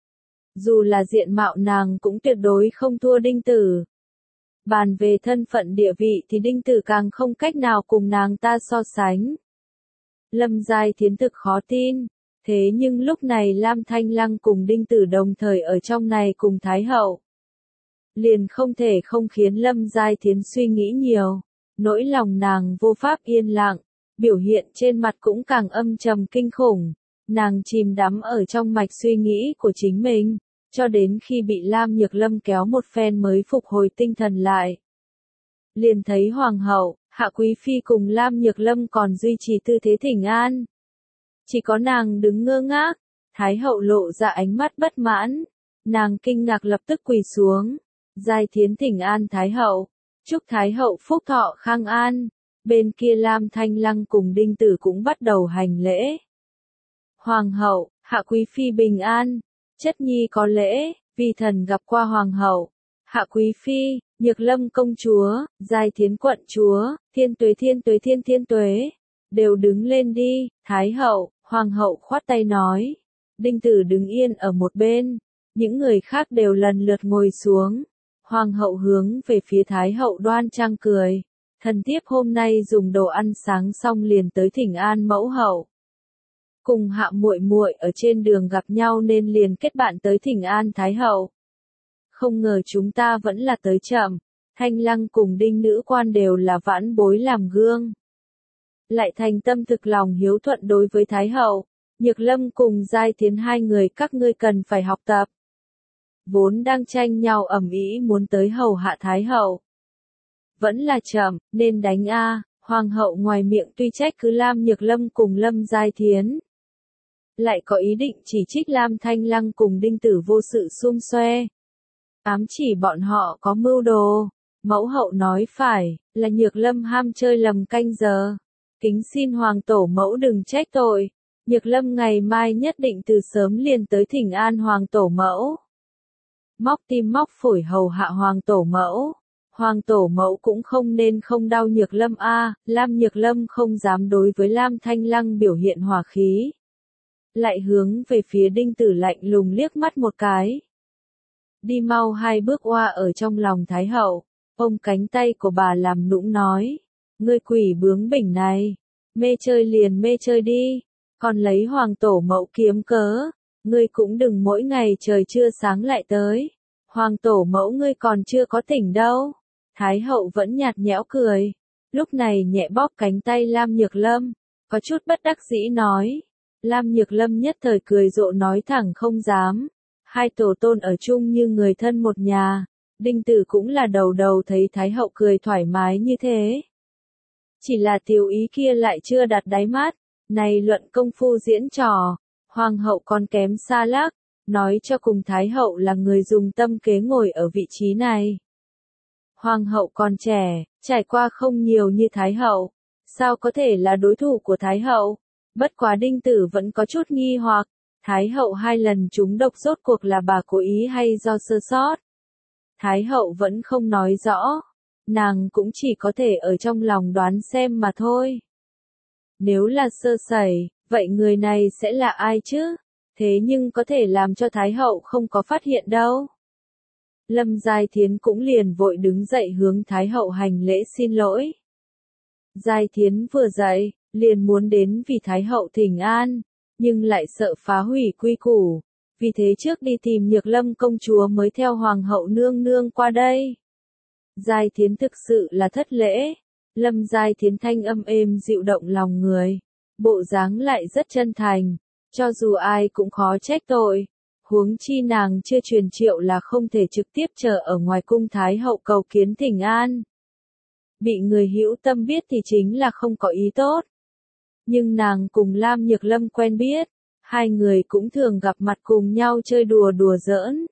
Dù là diện mạo nàng cũng tuyệt đối không thua Đinh Tử. Bàn về thân phận địa vị thì Đinh Tử càng không cách nào cùng nàng ta so sánh. Lâm Giai Thiến thực khó tin, thế nhưng lúc này Lam Thanh Lăng cùng Đinh Tử đồng thời ở trong này cùng Thái Hậu. Liền không thể không khiến Lâm Giai Thiến suy nghĩ nhiều, nỗi lòng nàng vô pháp yên lặng, biểu hiện trên mặt cũng càng âm trầm kinh khủng, nàng chìm đắm ở trong mạch suy nghĩ của chính mình, cho đến khi bị Lam Nhược Lâm kéo một phen mới phục hồi tinh thần lại. Liền thấy Hoàng hậu, Hạ Quý Phi cùng Lam Nhược Lâm còn duy trì tư thế thỉnh an. Chỉ có nàng đứng ngơ ngác, Thái hậu lộ ra ánh mắt bất mãn, nàng kinh ngạc lập tức quỳ xuống. Giai Thiến thỉnh an Thái hậu, chúc Thái hậu phúc thọ khang an. Bên kia Lam Thanh Lăng cùng Đinh Tử cũng bắt đầu hành lễ. Hoàng hậu, Hạ quý phi bình an, chất nhi có lễ, vi thần gặp qua hoàng hậu. Hạ quý phi, Nhược Lâm công chúa, Giai Thiến quận chúa, thiên tuế thiên tuế thiên thiên tuế, đều đứng lên đi. Thái hậu, hoàng hậu khoát tay nói. Đinh Tử đứng yên ở một bên, những người khác đều lần lượt ngồi xuống. Hoàng hậu hướng về phía Thái hậu đoan trang cười. Thần thiếp hôm nay dùng đồ ăn sáng xong liền tới thỉnh an mẫu hậu. Cùng Hạ muội muội ở trên đường gặp nhau nên liền kết bạn tới thỉnh an Thái hậu. Không ngờ chúng ta vẫn là tới chậm, Thanh Lăng cùng Đinh nữ quan đều là vãn bối làm gương. Lại thành tâm thực lòng hiếu thuận đối với Thái hậu, Nhược Lâm cùng Giai Thiến hai người các ngươi cần phải học tập. Vốn đang tranh nhau ầm ĩ muốn tới hầu hạ Thái hậu. Vẫn là chậm, nên đánh a. Hoàng hậu ngoài miệng tuy trách cứ Lam Nhược Lâm cùng Lâm Giai Thiến. Lại có ý định chỉ trích Lam Thanh Lăng cùng Đinh Tử vô sự xung xoe. Ám chỉ bọn họ có mưu đồ. Mẫu hậu nói phải, là Nhược Lâm ham chơi lầm canh giờ. Kính xin hoàng tổ mẫu đừng trách tội. Nhược Lâm ngày mai nhất định từ sớm liền tới thỉnh an hoàng tổ mẫu. Móc tim móc phổi hầu hạ hoàng tổ mẫu. Hoàng tổ mẫu cũng không nên không đau Nhược Lâm a. Lam Nhược Lâm không dám đối với Lam Thanh Lăng biểu hiện hòa khí. Lại hướng về phía Đinh Tử lạnh lùng liếc mắt một cái. Đi mau hai bước oa ở trong lòng Thái hậu, ôm cánh tay của bà làm nũng nói. Ngươi quỷ bướng bỉnh này, mê chơi liền mê chơi đi, còn lấy hoàng tổ mẫu kiếm cớ, ngươi cũng đừng mỗi ngày trời chưa sáng lại tới. Hoàng tổ mẫu ngươi còn chưa có tỉnh đâu. Thái hậu vẫn nhạt nhẽo cười, lúc này nhẹ bóp cánh tay Lam Nhược Lâm, có chút bất đắc dĩ nói. Lam Nhược Lâm nhất thời cười rộ nói thẳng không dám. Hai tổ tôn ở chung như người thân một nhà. Đinh Tử cũng là đầu đầu thấy Thái hậu cười thoải mái như thế. Chỉ là tiểu ý kia lại chưa đặt đáy mắt. Này luận công phu diễn trò, hoàng hậu còn kém xa lắc. Nói cho cùng Thái hậu là người dùng tâm kế ngồi ở vị trí này. Hoàng hậu còn trẻ, trải qua không nhiều như Thái hậu. Sao có thể là đối thủ của Thái hậu? Bất quá Đinh Tử vẫn có chút nghi hoặc. Thái hậu hai lần trúng độc rốt cuộc là bà cố ý hay do sơ sót. Thái hậu vẫn không nói rõ. Nàng cũng chỉ có thể ở trong lòng đoán xem mà thôi. Nếu là sơ sẩy, vậy người này sẽ là ai chứ? Thế nhưng có thể làm cho Thái hậu không có phát hiện đâu. Lâm Giai Thiến cũng liền vội đứng dậy hướng Thái hậu hành lễ xin lỗi. Giai Thiến vừa dậy, liền muốn đến vì Thái hậu thỉnh an, nhưng lại sợ phá hủy quy củ, vì thế trước đi tìm Nhược Lâm công chúa mới theo hoàng hậu nương nương qua đây. Giai Thiến thực sự là thất lễ. Lâm Giai Thiến thanh âm êm dịu động lòng người, bộ dáng lại rất chân thành, cho dù ai cũng khó trách tội. Huống chi nàng chưa truyền triệu là không thể trực tiếp chờ ở ngoài cung Thái hậu cầu kiến thỉnh an. Bị người hữu tâm biết thì chính là không có ý tốt. Nhưng nàng cùng Lam Nhược Lâm quen biết, hai người cũng thường gặp mặt cùng nhau chơi đùa đùa giỡn.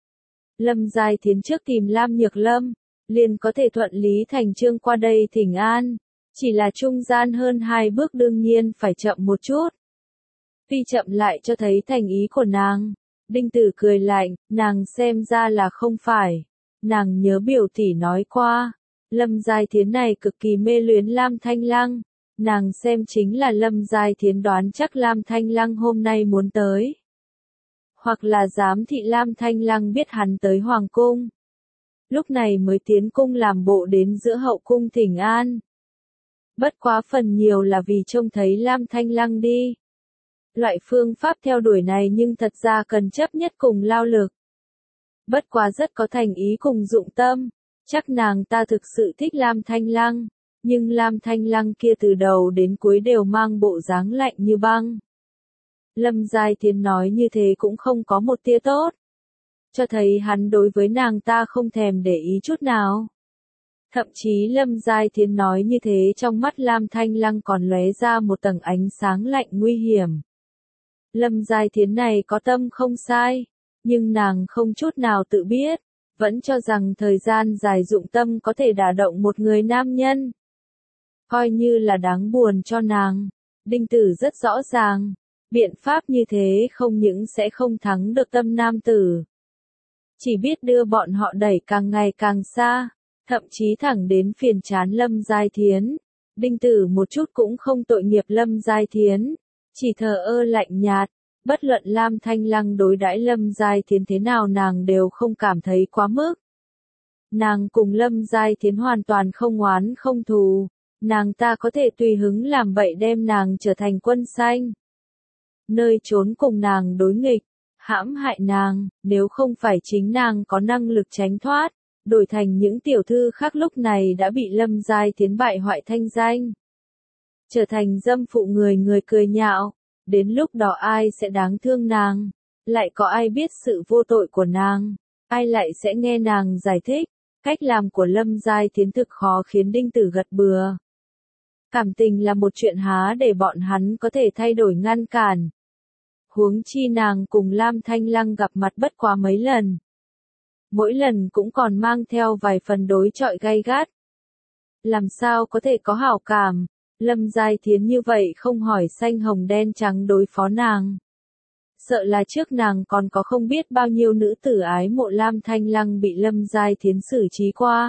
Lâm Giai Thiến trước tìm Lam Nhược Lâm, liền có thể thuận lý thành chương qua đây thỉnh an, chỉ là trung gian hơn hai bước đương nhiên phải chậm một chút. Tuy chậm lại cho thấy thành ý của nàng. Đinh Tử cười lạnh, nàng xem ra là không phải. Nàng nhớ biểu tỷ nói qua, Lâm Giai Thiến này cực kỳ mê luyến Lam Thanh Lăng. Nàng xem chính là Lâm Giai Thiến đoán chắc Lam Thanh Lăng hôm nay muốn tới. Hoặc là giám thị Lam Thanh Lăng biết hắn tới Hoàng cung. Lúc này mới tiến cung làm bộ đến giữa hậu cung thỉnh an. Bất quá phần nhiều là vì trông thấy Lam Thanh Lăng đi. Loại phương pháp theo đuổi này nhưng thật ra cần chấp nhất cùng lao lực. Bất quá rất có thành ý cùng dụng tâm. Chắc nàng ta thực sự thích Lam Thanh Lăng. Nhưng Lam Thanh Lăng kia từ đầu đến cuối đều mang bộ dáng lạnh như băng. Lâm Giai Thiến nói như thế cũng không có một tia tốt. Cho thấy hắn đối với nàng ta không thèm để ý chút nào. Thậm chí Lâm Giai Thiến nói như thế trong mắt Lam Thanh Lăng còn lóe ra một tầng ánh sáng lạnh nguy hiểm. Lâm Giai Thiến này có tâm không sai, nhưng nàng không chút nào tự biết, vẫn cho rằng thời gian dài dụng tâm có thể đả động một người nam nhân. coi như là đáng buồn cho nàng. Đinh Tử rất rõ ràng, biện pháp như thế không những sẽ không thắng được tâm nam tử, chỉ biết đưa bọn họ đẩy càng ngày càng xa, thậm chí thẳng đến phiền chán Lâm Giai Thiến. Đinh Tử một chút cũng không tội nghiệp Lâm Giai Thiến, chỉ thờ ơ lạnh nhạt, bất luận Lam Thanh Lăng đối đãi Lâm Giai Thiến thế nào nàng đều không cảm thấy quá mức. Nàng cùng Lâm Giai Thiến hoàn toàn không oán không thù, nàng ta có thể tùy hứng làm bậy đem nàng trở thành quân xanh. Nơi trốn cùng nàng đối nghịch, hãm hại nàng, nếu không phải chính nàng có năng lực tránh thoát, đổi thành những tiểu thư khác lúc này đã bị Lâm Giai Thiến bại hoại thanh danh. Trở thành dâm phụ người người cười nhạo, đến lúc đó ai sẽ đáng thương nàng, lại có ai biết sự vô tội của nàng, ai lại sẽ nghe nàng giải thích. Cách làm của Lâm Giai Thiến thực khó khiến Đinh Tử gật bừa. Cảm tình là một chuyện há để bọn hắn có thể thay đổi ngăn cản. Huống chi nàng cùng Lam Thanh Lăng gặp mặt bất quá mấy lần. Mỗi lần cũng còn mang theo vài phần đối chọi gay gắt. Làm sao có thể có hảo cảm, Lâm Giai Thiến như vậy không hỏi xanh hồng đen trắng đối phó nàng. Sợ là trước nàng còn có không biết bao nhiêu nữ tử ái mộ Lam Thanh Lăng bị Lâm Giai Thiến xử trí qua.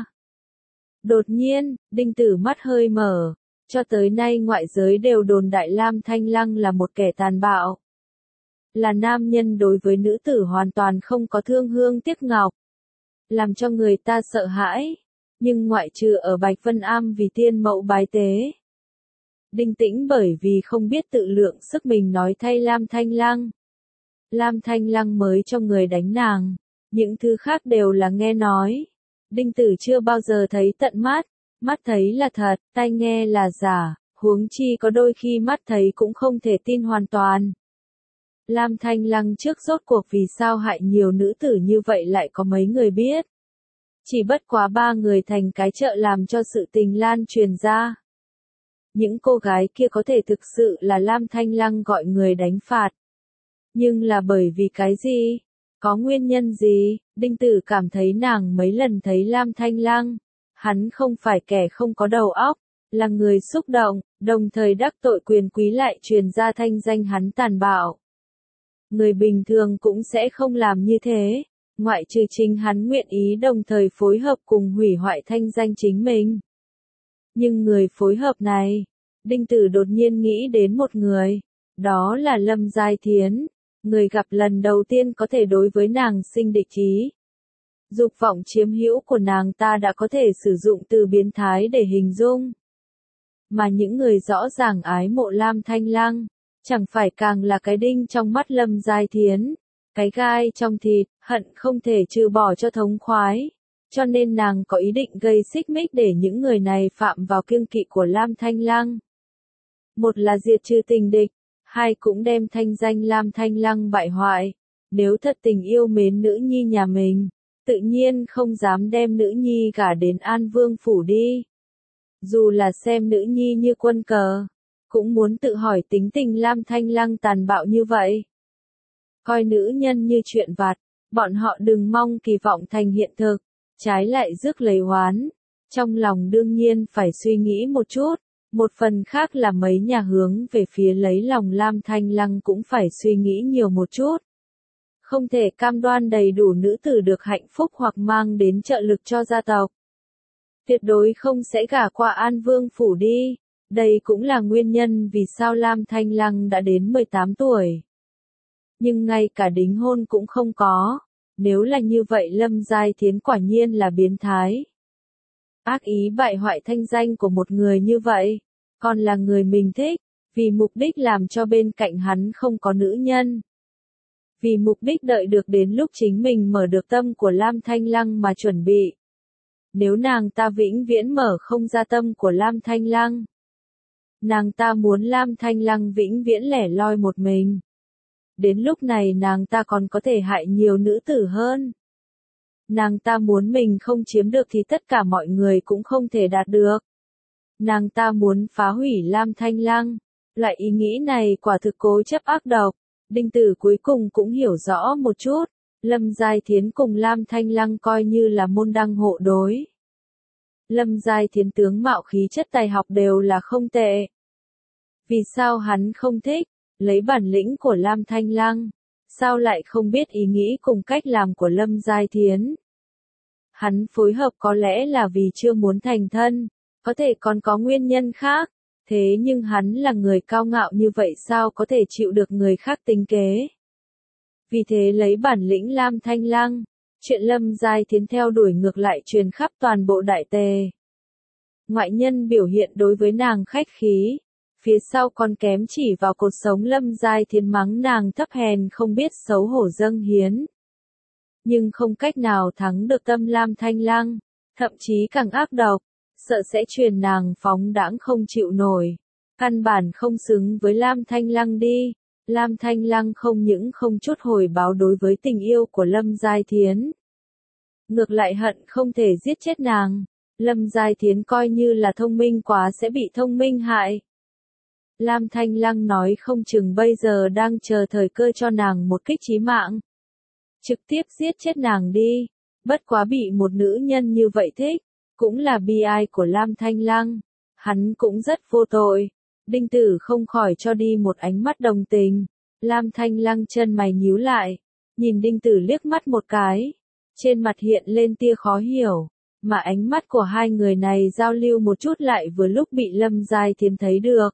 Đột nhiên, Đinh Tử mắt hơi mở, cho tới nay ngoại giới đều đồn đại Lam Thanh Lăng là một kẻ tàn bạo. Là nam nhân đối với nữ tử hoàn toàn không có thương hương tiếc ngọc. Làm cho người ta sợ hãi, nhưng ngoại trừ ở Bạch Vân Am vì tiên mẫu bái tế. Đinh Tĩnh bởi vì không biết tự lượng sức mình nói thay Lam Thanh Lăng. Lam Thanh Lăng mới cho người đánh nàng, những thứ khác đều là nghe nói. Đinh Tử chưa bao giờ thấy tận mắt, mắt thấy là thật, tai nghe là giả, huống chi có đôi khi mắt thấy cũng không thể tin hoàn toàn. Lam Thanh Lăng trước rốt cuộc vì sao hại nhiều nữ tử như vậy lại có mấy người biết. Chỉ bất quá ba người thành cái trợ làm cho sự tình lan truyền ra. Những cô gái kia có thể thực sự là Lam Thanh Lăng gọi người đánh phạt. Nhưng là bởi vì cái gì? Có nguyên nhân gì? Đinh Tử cảm thấy nàng mấy lần thấy Lam Thanh Lăng. Hắn không phải kẻ không có đầu óc, là người xúc động, đồng thời đắc tội quyền quý lại truyền ra thanh danh hắn tàn bạo. Người bình thường cũng sẽ không làm như thế, ngoại trừ chính hắn nguyện ý đồng thời phối hợp cùng hủy hoại thanh danh chính mình. Nhưng người phối hợp này, Đinh Tử đột nhiên nghĩ đến một người, đó là Lâm Giai Thiến, người gặp lần đầu tiên có thể đối với nàng sinh địch ý. Dục vọng chiếm hữu của nàng ta đã có thể sử dụng từ biến thái để hình dung. Mà những người rõ ràng ái mộ Lam Thanh Lăng, chẳng phải càng là cái đinh trong mắt Lâm Giai Thiến, cái gai trong thịt, hận không thể trừ bỏ cho thống khoái. Cho nên nàng có ý định gây xích mích để những người này phạm vào kiêng kỵ của Lam Thanh Lăng. Một là diệt trừ tình địch, hai cũng đem thanh danh Lam Thanh Lăng bại hoại. Nếu thật tình yêu mến nữ nhi nhà mình, tự nhiên không dám đem nữ nhi gả đến An Vương phủ đi. Dù là xem nữ nhi như quân cờ, cũng muốn tự hỏi tính tình Lam Thanh Lăng tàn bạo như vậy. Coi nữ nhân như chuyện vặt, bọn họ đừng mong kỳ vọng thành hiện thực, trái lại rước lấy oán. Trong lòng đương nhiên phải suy nghĩ một chút, một phần khác là mấy nhà hướng về phía lấy lòng Lam Thanh Lăng cũng phải suy nghĩ nhiều một chút. Không thể cam đoan đầy đủ nữ tử được hạnh phúc hoặc mang đến trợ lực cho gia tộc. Tuyệt đối không sẽ gả qua An Vương phủ đi. Đây cũng là nguyên nhân vì sao Lam Thanh Lăng đã đến mười tám tuổi. Nhưng ngay cả đính hôn cũng không có. Nếu là như vậy Lâm Giai Thiến quả nhiên là biến thái. Ác ý bại hoại thanh danh của một người như vậy, còn là người mình thích, vì mục đích làm cho bên cạnh hắn không có nữ nhân. Vì mục đích đợi được đến lúc chính mình mở được tâm của Lam Thanh Lăng mà chuẩn bị. Nếu nàng ta vĩnh viễn mở không ra tâm của Lam Thanh Lăng, nàng ta muốn Lam Thanh Lăng vĩnh viễn lẻ loi một mình. Đến lúc này nàng ta còn có thể hại nhiều nữ tử hơn. Nàng ta muốn mình không chiếm được thì tất cả mọi người cũng không thể đạt được. Nàng ta muốn phá hủy Lam Thanh Lăng. Loại ý nghĩ này quả thực cố chấp ác độc. Đinh Tử cuối cùng cũng hiểu rõ một chút. Lâm Giai Thiến cùng Lam Thanh Lăng coi như là môn đăng hộ đối. Lâm Giai Thiến tướng mạo khí chất tài học đều là không tệ. Vì sao hắn không thích, lấy bản lĩnh của Lam Thanh Lăng, sao lại không biết ý nghĩ cùng cách làm của Lâm Giai Thiến? Hắn phối hợp có lẽ là vì chưa muốn thành thân, có thể còn có nguyên nhân khác, thế nhưng hắn là người cao ngạo như vậy sao có thể chịu được người khác tính kế? Vì thế lấy bản lĩnh Lam Thanh Lăng, chuyện Lâm Giai Thiến theo đuổi ngược lại truyền khắp toàn bộ Đại Tề. Ngoại nhân biểu hiện đối với nàng khách khí, phía sau còn kém chỉ vào cột sống Lâm Giai Thiến mắng nàng thấp hèn không biết xấu hổ dâng hiến. Nhưng không cách nào thắng được tâm Lam Thanh Lăng, thậm chí càng ác độc, sợ sẽ truyền nàng phóng đãng không chịu nổi. Căn bản không xứng với Lam Thanh Lăng đi. Lam Thanh Lăng không những không chút hồi báo đối với tình yêu của Lâm Giai Thiến. Ngược lại hận không thể giết chết nàng. Lâm Giai Thiến coi như là thông minh quá sẽ bị thông minh hại. Lam Thanh Lăng nói không chừng bây giờ đang chờ thời cơ cho nàng một kích chí mạng. Trực tiếp giết chết nàng đi. Bất quá bị một nữ nhân như vậy thích, cũng là bi ai của Lam Thanh Lăng. Hắn cũng rất vô tội. Đinh Tử không khỏi cho đi một ánh mắt đồng tình. Lam Thanh Lăng chân mày nhíu lại, nhìn Đinh Tử liếc mắt một cái. Trên mặt hiện lên tia khó hiểu, mà ánh mắt của hai người này giao lưu một chút lại vừa lúc bị Lâm Giai Thiến thấy được.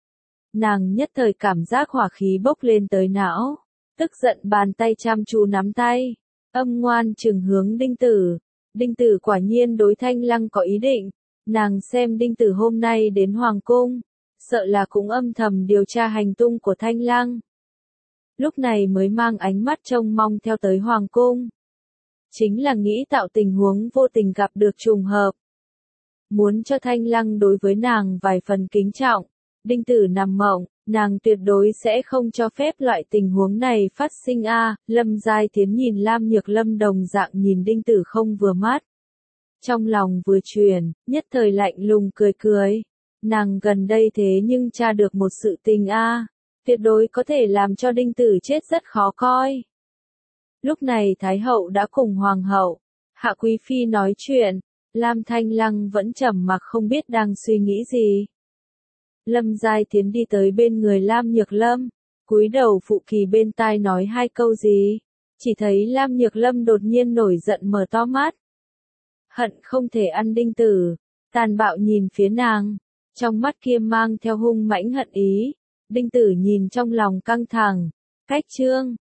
Nàng nhất thời cảm giác hỏa khí bốc lên tới não, tức giận bàn tay chăm chú nắm tay, âm ngoan trừng hướng Đinh Tử. Đinh Tử quả nhiên đối Thanh Lăng có ý định, nàng xem Đinh Tử hôm nay đến Hoàng Cung, sợ là cũng âm thầm điều tra hành tung của Thanh Lăng. Lúc này mới mang ánh mắt trông mong theo tới Hoàng Cung. Chính là nghĩ tạo tình huống vô tình gặp được trùng hợp. Muốn cho Thanh Lăng đối với nàng vài phần kính trọng. Đinh Tử nằm mộng, nàng tuyệt đối sẽ không cho phép loại tình huống này phát sinh a. À, Lâm Giai Thiến nhìn Lam Nhược Lâm đồng dạng nhìn Đinh Tử không vừa mắt. Trong lòng vừa chuyển, nhất thời lạnh lùng cười cười. Nàng gần đây thế nhưng tra được một sự tình a, à, tuyệt đối có thể làm cho Đinh Tử chết rất khó coi. Lúc này Thái hậu đã cùng Hoàng hậu, Hạ Quý phi nói chuyện, Lam Thanh Lăng vẫn trầm mặc không biết đang suy nghĩ gì. Lâm Giai Thiến đi tới bên người Lam Nhược Lâm, cúi đầu phụ kỳ bên tai nói hai câu gì, chỉ thấy Lam Nhược Lâm đột nhiên nổi giận mở to mắt. Hận không thể ăn Đinh Tử, tàn bạo nhìn phía nàng, trong mắt kia mang theo hung mãnh hận ý. Đinh Tử nhìn trong lòng căng thẳng, cách trương,